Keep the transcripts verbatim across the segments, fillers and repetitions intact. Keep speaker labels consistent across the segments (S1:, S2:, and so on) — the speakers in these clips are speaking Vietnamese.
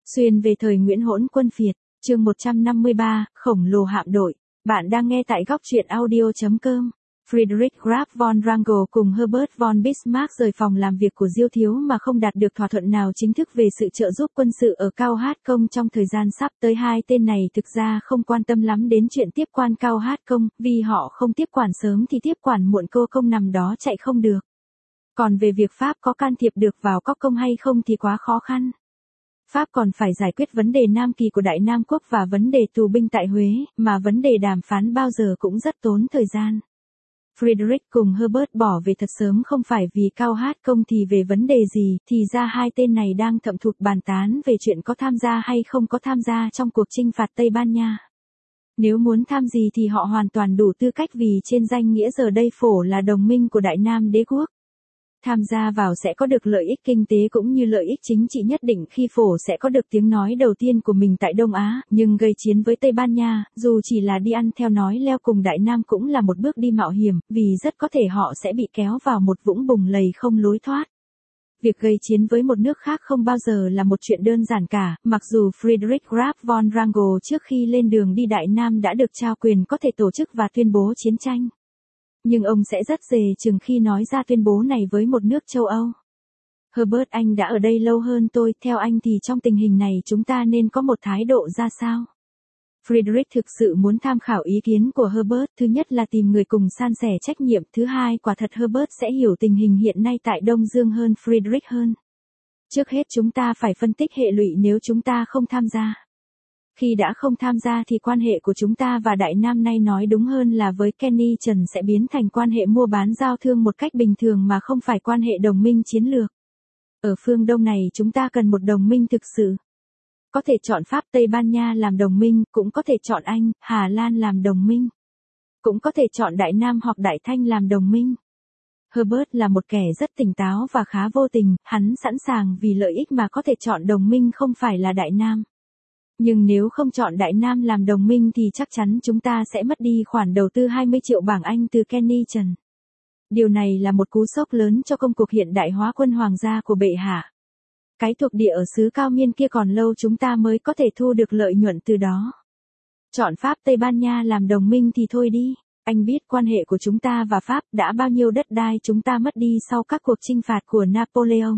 S1: Xuyên về thời Nguyễn Hỗn Quân Phiệt, chương một trăm năm mươi ba, khổng lồ hạm đội. Bạn đang nghe tại góc truyện audio chấm com. Friedrich Graf von Wrangel cùng Herbert von Bismarck rời phòng làm việc của Diêu Thiếu mà không đạt được thỏa thuận nào chính thức về sự trợ giúp quân sự ở Cao Hát Công trong thời gian sắp tới. Hai tên này thực ra không quan tâm lắm đến chuyện tiếp quan Cao Hát Công, vì họ không tiếp quản sớm thì tiếp quản muộn cô công nằm đó chạy không được. Còn về việc Pháp có can thiệp được vào Cóc Công hay không thì quá khó khăn. Pháp còn phải giải quyết vấn đề Nam Kỳ của Đại Nam Quốc và vấn đề tù binh tại Huế, mà vấn đề đàm phán bao giờ cũng rất tốn thời gian. Friedrich cùng Herbert bỏ về thật sớm không phải vì Cao Hát Công thì về vấn đề gì, thì ra hai tên này đang thậm thụt bàn tán về chuyện có tham gia hay không có tham gia trong cuộc chinh phạt Tây Ban Nha. Nếu muốn tham gì thì họ hoàn toàn đủ tư cách vì trên danh nghĩa giờ đây Phổ là đồng minh của Đại Nam Đế quốc. Tham gia vào sẽ có được lợi ích kinh tế cũng như lợi ích chính trị nhất định khi Phổ sẽ có được tiếng nói đầu tiên của mình tại Đông Á, nhưng gây chiến với Tây Ban Nha, dù chỉ là đi ăn theo nói leo cùng Đại Nam cũng là một bước đi mạo hiểm, vì rất có thể họ sẽ bị kéo vào một vũng bùn lầy không lối thoát. Việc gây chiến với một nước khác không bao giờ là một chuyện đơn giản cả, mặc dù Friedrich Graf von Wrangel trước khi lên đường đi Đại Nam đã được trao quyền có thể tổ chức và tuyên bố chiến tranh. Nhưng ông sẽ rất dè chừng khi nói ra tuyên bố này với một nước châu Âu. Herbert, anh đã ở đây lâu hơn tôi, theo anh thì trong tình hình này chúng ta nên có một thái độ ra sao? Friedrich thực sự muốn tham khảo ý kiến của Herbert, thứ nhất là tìm người cùng san sẻ trách nhiệm, thứ hai quả thật Herbert sẽ hiểu tình hình hiện nay tại Đông Dương hơn Friedrich hơn. Trước hết chúng ta phải phân tích hệ lụy nếu chúng ta không tham gia. Khi đã không tham gia thì quan hệ của chúng ta và Đại Nam nay nói đúng hơn là với Kenny Trần sẽ biến thành quan hệ mua bán giao thương một cách bình thường mà không phải quan hệ đồng minh chiến lược. Ở phương Đông này chúng ta cần một đồng minh thực sự. Có thể chọn Pháp Tây Ban Nha làm đồng minh, cũng có thể chọn Anh, Hà Lan làm đồng minh. Cũng có thể chọn Đại Nam hoặc Đại Thanh làm đồng minh. Herbert là một kẻ rất tỉnh táo và khá vô tình, hắn sẵn sàng vì lợi ích mà có thể chọn đồng minh không phải là Đại Nam. Nhưng nếu không chọn Đại Nam làm đồng minh thì chắc chắn chúng ta sẽ mất đi khoản đầu tư hai mươi triệu bảng Anh từ Kenny Trần. Điều này là một cú sốc lớn cho công cuộc hiện đại hóa quân hoàng gia của bệ hạ. Cái thuộc địa ở xứ Cao Miên kia còn lâu chúng ta mới có thể thu được lợi nhuận từ đó. Chọn Pháp Tây Ban Nha làm đồng minh thì thôi đi. Anh biết quan hệ của chúng ta và Pháp đã bao nhiêu đất đai chúng ta mất đi sau các cuộc chinh phạt của Napoleon.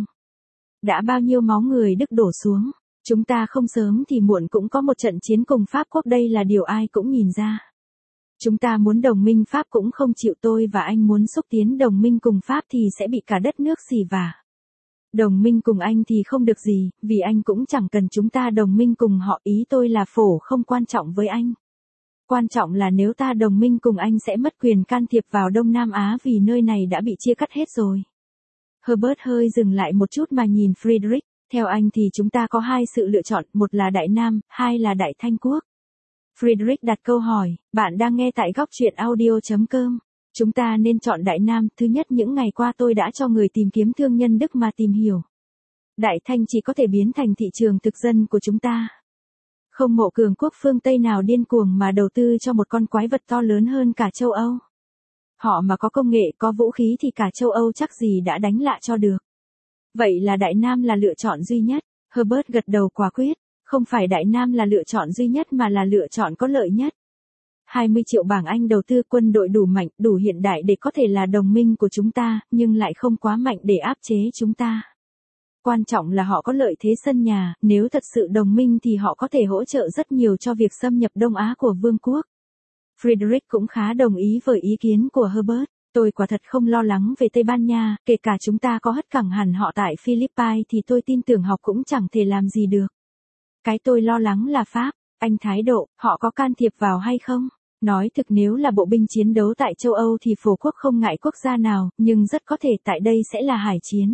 S1: Đã bao nhiêu máu người Đức đổ xuống. Chúng ta không sớm thì muộn cũng có một trận chiến cùng Pháp quốc, đây là điều ai cũng nhìn ra. Chúng ta muốn đồng minh Pháp cũng không chịu, tôi và anh muốn xúc tiến đồng minh cùng Pháp thì sẽ bị cả đất nước xỉ vả. Đồng minh cùng Anh thì không được gì, vì Anh cũng chẳng cần chúng ta đồng minh cùng họ, ý tôi là Phổ không quan trọng với Anh. Quan trọng là nếu ta đồng minh cùng Anh sẽ mất quyền can thiệp vào Đông Nam Á vì nơi này đã bị chia cắt hết rồi. Herbert hơi dừng lại một chút mà nhìn Friedrich. Theo anh thì chúng ta có hai sự lựa chọn, một là Đại Nam, hai là Đại Thanh Quốc. Friedrich đặt câu hỏi, bạn đang nghe tại góc truyện audio chấm com. Chúng ta nên chọn Đại Nam, thứ nhất những ngày qua tôi đã cho người tìm kiếm thương nhân Đức mà tìm hiểu. Đại Thanh chỉ có thể biến thành thị trường thực dân của chúng ta. Không mộ cường quốc phương Tây nào điên cuồng mà đầu tư cho một con quái vật to lớn hơn cả châu Âu. Họ mà có công nghệ, có vũ khí thì cả châu Âu chắc gì đã đánh lại cho được. Vậy là Đại Nam là lựa chọn duy nhất. Herbert gật đầu quả quyết. Không phải Đại Nam là lựa chọn duy nhất mà là lựa chọn có lợi nhất. hai mươi triệu bảng Anh đầu tư, quân đội đủ mạnh, đủ hiện đại để có thể là đồng minh của chúng ta, nhưng lại không quá mạnh để áp chế chúng ta. Quan trọng là họ có lợi thế sân nhà, nếu thật sự đồng minh thì họ có thể hỗ trợ rất nhiều cho việc xâm nhập Đông Á của Vương quốc. Friedrich cũng khá đồng ý với ý kiến của Herbert. Tôi quả thật không lo lắng về Tây Ban Nha, kể cả chúng ta có hất cẳng hẳn họ tại Philippines thì tôi tin tưởng họ cũng chẳng thể làm gì được. Cái tôi lo lắng là Pháp, anh thái độ, họ có can thiệp vào hay không? Nói thực nếu là bộ binh chiến đấu tại châu Âu thì Phổ quốc không ngại quốc gia nào, nhưng rất có thể tại đây sẽ là hải chiến.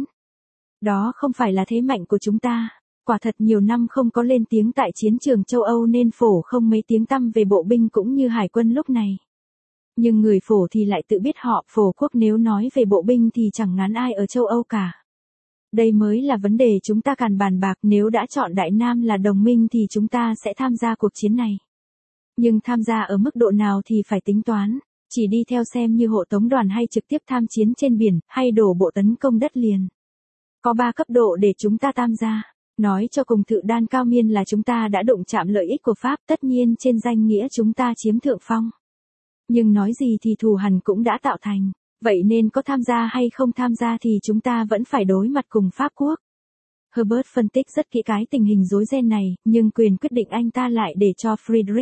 S1: Đó không phải là thế mạnh của chúng ta. Quả thật nhiều năm không có lên tiếng tại chiến trường châu Âu nên Phổ không mấy tiếng tăm về bộ binh cũng như hải quân lúc này. Nhưng người Phổ thì lại tự biết họ, Phổ quốc nếu nói về bộ binh thì chẳng ngán ai ở châu Âu cả. Đây mới là vấn đề chúng ta cần bàn bạc, nếu đã chọn Đại Nam là đồng minh thì chúng ta sẽ tham gia cuộc chiến này. Nhưng tham gia ở mức độ nào thì phải tính toán, chỉ đi theo xem như hộ tống đoàn hay trực tiếp tham chiến trên biển, hay đổ bộ tấn công đất liền. Có ba cấp độ để chúng ta tham gia. Nói cho cùng Thự Đan Cao Miên là chúng ta đã đụng chạm lợi ích của Pháp, tất nhiên trên danh nghĩa chúng ta chiếm thượng phong. Nhưng nói gì thì thù hằn cũng đã tạo thành, vậy nên có tham gia hay không tham gia thì chúng ta vẫn phải đối mặt cùng Pháp quốc. Herbert phân tích rất kỹ cái tình hình rối ren này, nhưng quyền quyết định anh ta lại để cho Friedrich.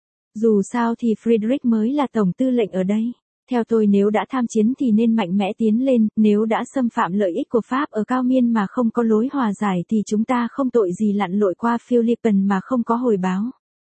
S1: Dù sao thì Friedrich mới là tổng tư lệnh ở đây. Theo tôi nếu đã tham chiến thì nên mạnh mẽ tiến lên, nếu đã xâm phạm lợi ích của Pháp ở Cao Miên mà không có lối hòa giải thì chúng ta không tội gì lặn lội qua Philippines mà không có hồi báo.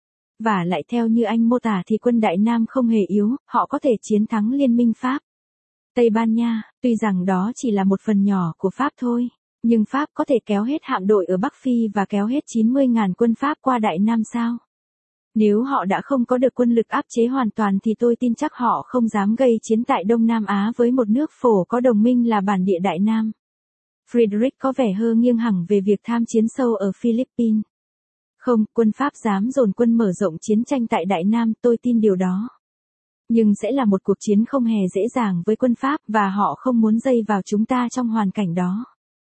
S1: Và lại theo như anh mô tả thì quân Đại Nam không hề yếu, họ có thể chiến thắng liên minh Pháp. Tây Ban Nha, tuy rằng đó chỉ là một phần nhỏ của Pháp thôi, nhưng Pháp có thể kéo hết hạm đội ở Bắc Phi và kéo hết chín mươi nghìn quân Pháp qua Đại Nam sao? Nếu họ đã không có được quân lực áp chế hoàn toàn thì tôi tin chắc họ không dám gây chiến tại Đông Nam Á với một nước phổ có đồng minh là bản địa Đại Nam. Friedrich có vẻ hơi nghiêng hẳn về việc tham chiến sâu ở Philippines. Không, quân Pháp dám dồn quân mở rộng chiến tranh tại Đại Nam, tôi tin điều đó. Nhưng sẽ là một cuộc chiến không hề dễ dàng với quân Pháp và họ không muốn dây vào chúng ta trong hoàn cảnh đó.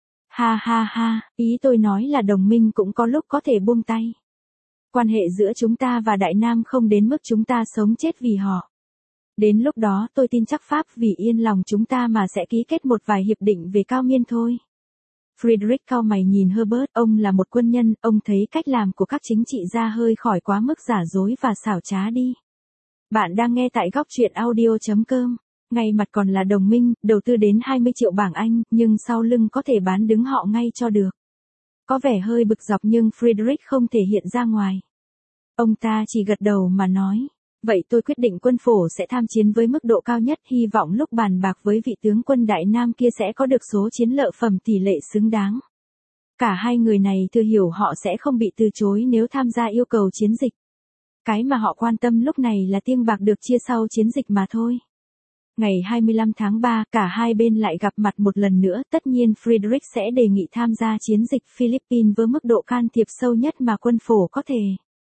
S1: Ha ha ha, ý tôi nói là đồng minh cũng có lúc có thể buông tay. Quan hệ giữa chúng ta và Đại Nam không đến mức chúng ta sống chết vì họ. Đến lúc đó tôi tin chắc Pháp vì yên lòng chúng ta mà sẽ ký kết một vài hiệp định về Cao Miên thôi. Friedrich cau mày nhìn Herbert, ông là một quân nhân, ông thấy cách làm của các chính trị gia hơi khỏi quá mức giả dối và xảo trá đi. Bạn đang nghe tại góc truyện audio chấm com. Ngay mặt còn là đồng minh, đầu tư đến hai mươi triệu bảng Anh, nhưng sau lưng có thể bán đứng họ ngay cho được. Có vẻ hơi bực dọc nhưng Friedrich không thể hiện ra ngoài. Ông ta chỉ gật đầu mà nói, vậy tôi quyết định quân phổ sẽ tham chiến với mức độ cao nhất, hy vọng lúc bàn bạc với vị tướng quân Đại Nam kia sẽ có được số chiến lợi phẩm tỷ lệ xứng đáng. Cả hai người này thừa hiểu họ sẽ không bị từ chối nếu tham gia yêu cầu chiến dịch. Cái mà họ quan tâm lúc này là tiền bạc được chia sau chiến dịch mà thôi. Ngày hai mươi lăm tháng ba, cả hai bên lại gặp mặt một lần nữa, tất nhiên Friedrich sẽ đề nghị tham gia chiến dịch Philippines với mức độ can thiệp sâu nhất mà quân phổ có thể.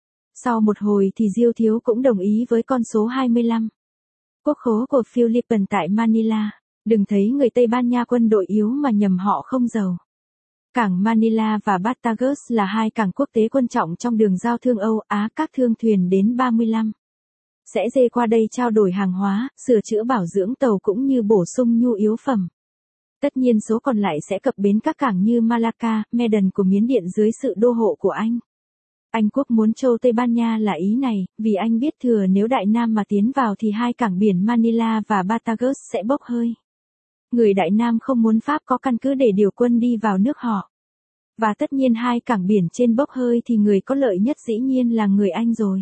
S1: Sau một hồi thì Diêu Thiếu cũng đồng ý với con số hai mươi lăm. Quốc khố của Philippines tại Manila, đừng thấy người Tây Ban Nha quân đội yếu mà nhầm họ không giàu. Cảng Manila và Batagas là hai cảng quốc tế quan trọng trong đường giao thương Âu Á, các thương thuyền đến ba mươi lăm. Sẽ dê qua đây trao đổi hàng hóa, sửa chữa bảo dưỡng tàu cũng như bổ sung nhu yếu phẩm. Tất nhiên số còn lại sẽ cập bến các cảng như Malacca, Medan của Miến Điện dưới sự đô hộ của Anh. Anh quốc muốn châu Tây Ban Nha là ý này, vì anh biết thừa nếu Đại Nam mà tiến vào thì hai cảng biển Manila và Batagas sẽ bốc hơi. Người Đại Nam không muốn Pháp có căn cứ để điều quân đi vào nước họ. Và tất nhiên hai cảng biển trên bốc hơi thì người có lợi nhất dĩ nhiên là người Anh rồi.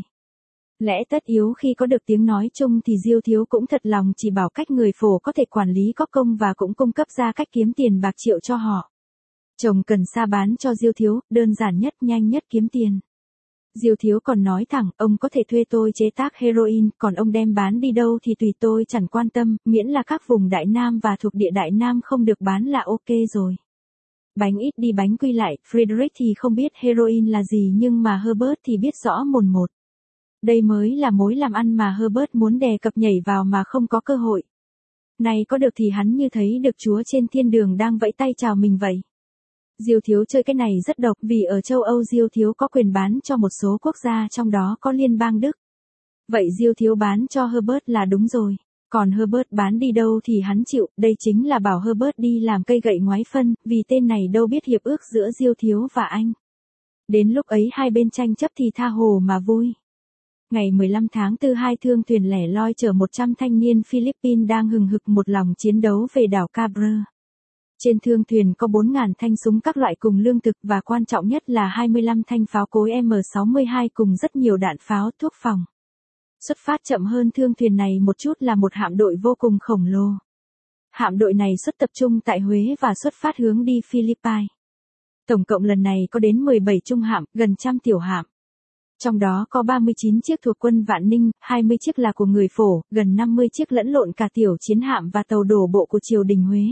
S1: Lẽ tất yếu khi có được tiếng nói chung thì Diêu Thiếu cũng thật lòng chỉ bảo cách người phổ có thể quản lý có công và cũng cung cấp ra cách kiếm tiền bạc triệu cho họ. Chồng cần sa bán cho Diêu Thiếu, đơn giản nhất nhanh nhất kiếm tiền. Diêu Thiếu còn nói thẳng, ông có thể thuê tôi chế tác heroin, còn ông đem bán đi đâu thì tùy tôi chẳng quan tâm, miễn là các vùng Đại Nam và thuộc địa Đại Nam không được bán là ok rồi. Bánh ít đi bánh quy lại, Friedrich thì không biết heroin là gì nhưng mà Herbert thì biết rõ mồn một. Đây mới là mối làm ăn mà Herbert muốn đè cập nhảy vào mà không có cơ hội. Này có được thì hắn như thấy được Chúa trên thiên đường đang vẫy tay chào mình vậy. Diêu Thiếu chơi cái này rất độc vì ở châu Âu Diêu Thiếu có quyền bán cho một số quốc gia trong đó có Liên bang Đức. Vậy Diêu Thiếu bán cho Herbert là đúng rồi. Còn Herbert bán đi đâu thì hắn chịu, đây chính là bảo Herbert đi làm cây gậy ngoái phân, vì tên này đâu biết hiệp ước giữa Diêu Thiếu và anh. Đến lúc ấy hai bên tranh chấp thì tha hồ mà vui. Ngày mười lăm tháng tư hai thương thuyền lẻ loi chở một trăm thanh niên Philippines đang hừng hực một lòng chiến đấu về đảo Cabre. Trên thương thuyền có bốn nghìn thanh súng các loại cùng lương thực và quan trọng nhất là hai mươi lăm thanh pháo cối M sáu mươi hai cùng rất nhiều đạn pháo thuốc phòng. Xuất phát chậm hơn thương thuyền này một chút là một hạm đội vô cùng khổng lồ. Hạm đội này xuất tập trung tại Huế và xuất phát hướng đi Philippines. Tổng cộng lần này có đến mười bảy trung hạm, gần trăm tiểu hạm. Trong đó có ba mươi chín chiếc thuộc quân Vạn Ninh, hai mươi chiếc là của người phổ, gần năm mươi chiếc lẫn lộn cả tiểu chiến hạm và tàu đổ bộ của triều đình Huế.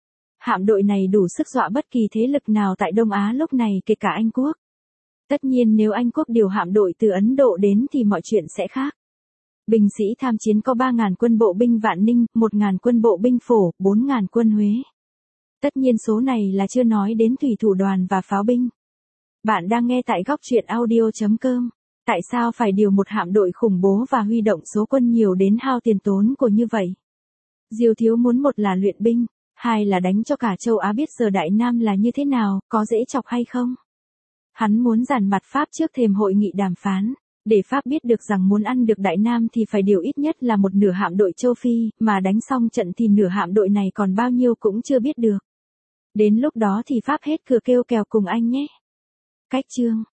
S1: Hạm đội này đủ sức dọa bất kỳ thế lực nào tại Đông Á lúc này kể cả Anh quốc. Tất nhiên nếu Anh quốc điều hạm đội từ Ấn Độ đến thì mọi chuyện sẽ khác. Binh sĩ tham chiến có ba nghìn quân bộ binh Vạn Ninh, một nghìn quân bộ binh phổ, bốn nghìn quân Huế. Tất nhiên số này là chưa nói đến thủy thủ đoàn và pháo binh. Bạn đang nghe tại góc truyện audio chấm com. Tại sao phải điều một hạm đội khủng bố và huy động số quân nhiều đến hao tiền tốn của như vậy? Diêu Thiếu muốn một là luyện binh, hai là đánh cho cả châu Á biết giờ Đại Nam là như thế nào, có dễ chọc hay không? Hắn muốn giàn mặt Pháp trước thềm hội nghị đàm phán, để Pháp biết được rằng muốn ăn được Đại Nam thì phải điều ít nhất là một nửa hạm đội châu Phi, mà đánh xong trận thì nửa hạm đội này còn bao nhiêu cũng chưa biết được. Đến lúc đó thì Pháp hết cửa kêu kèo cùng anh nhé. Cách chương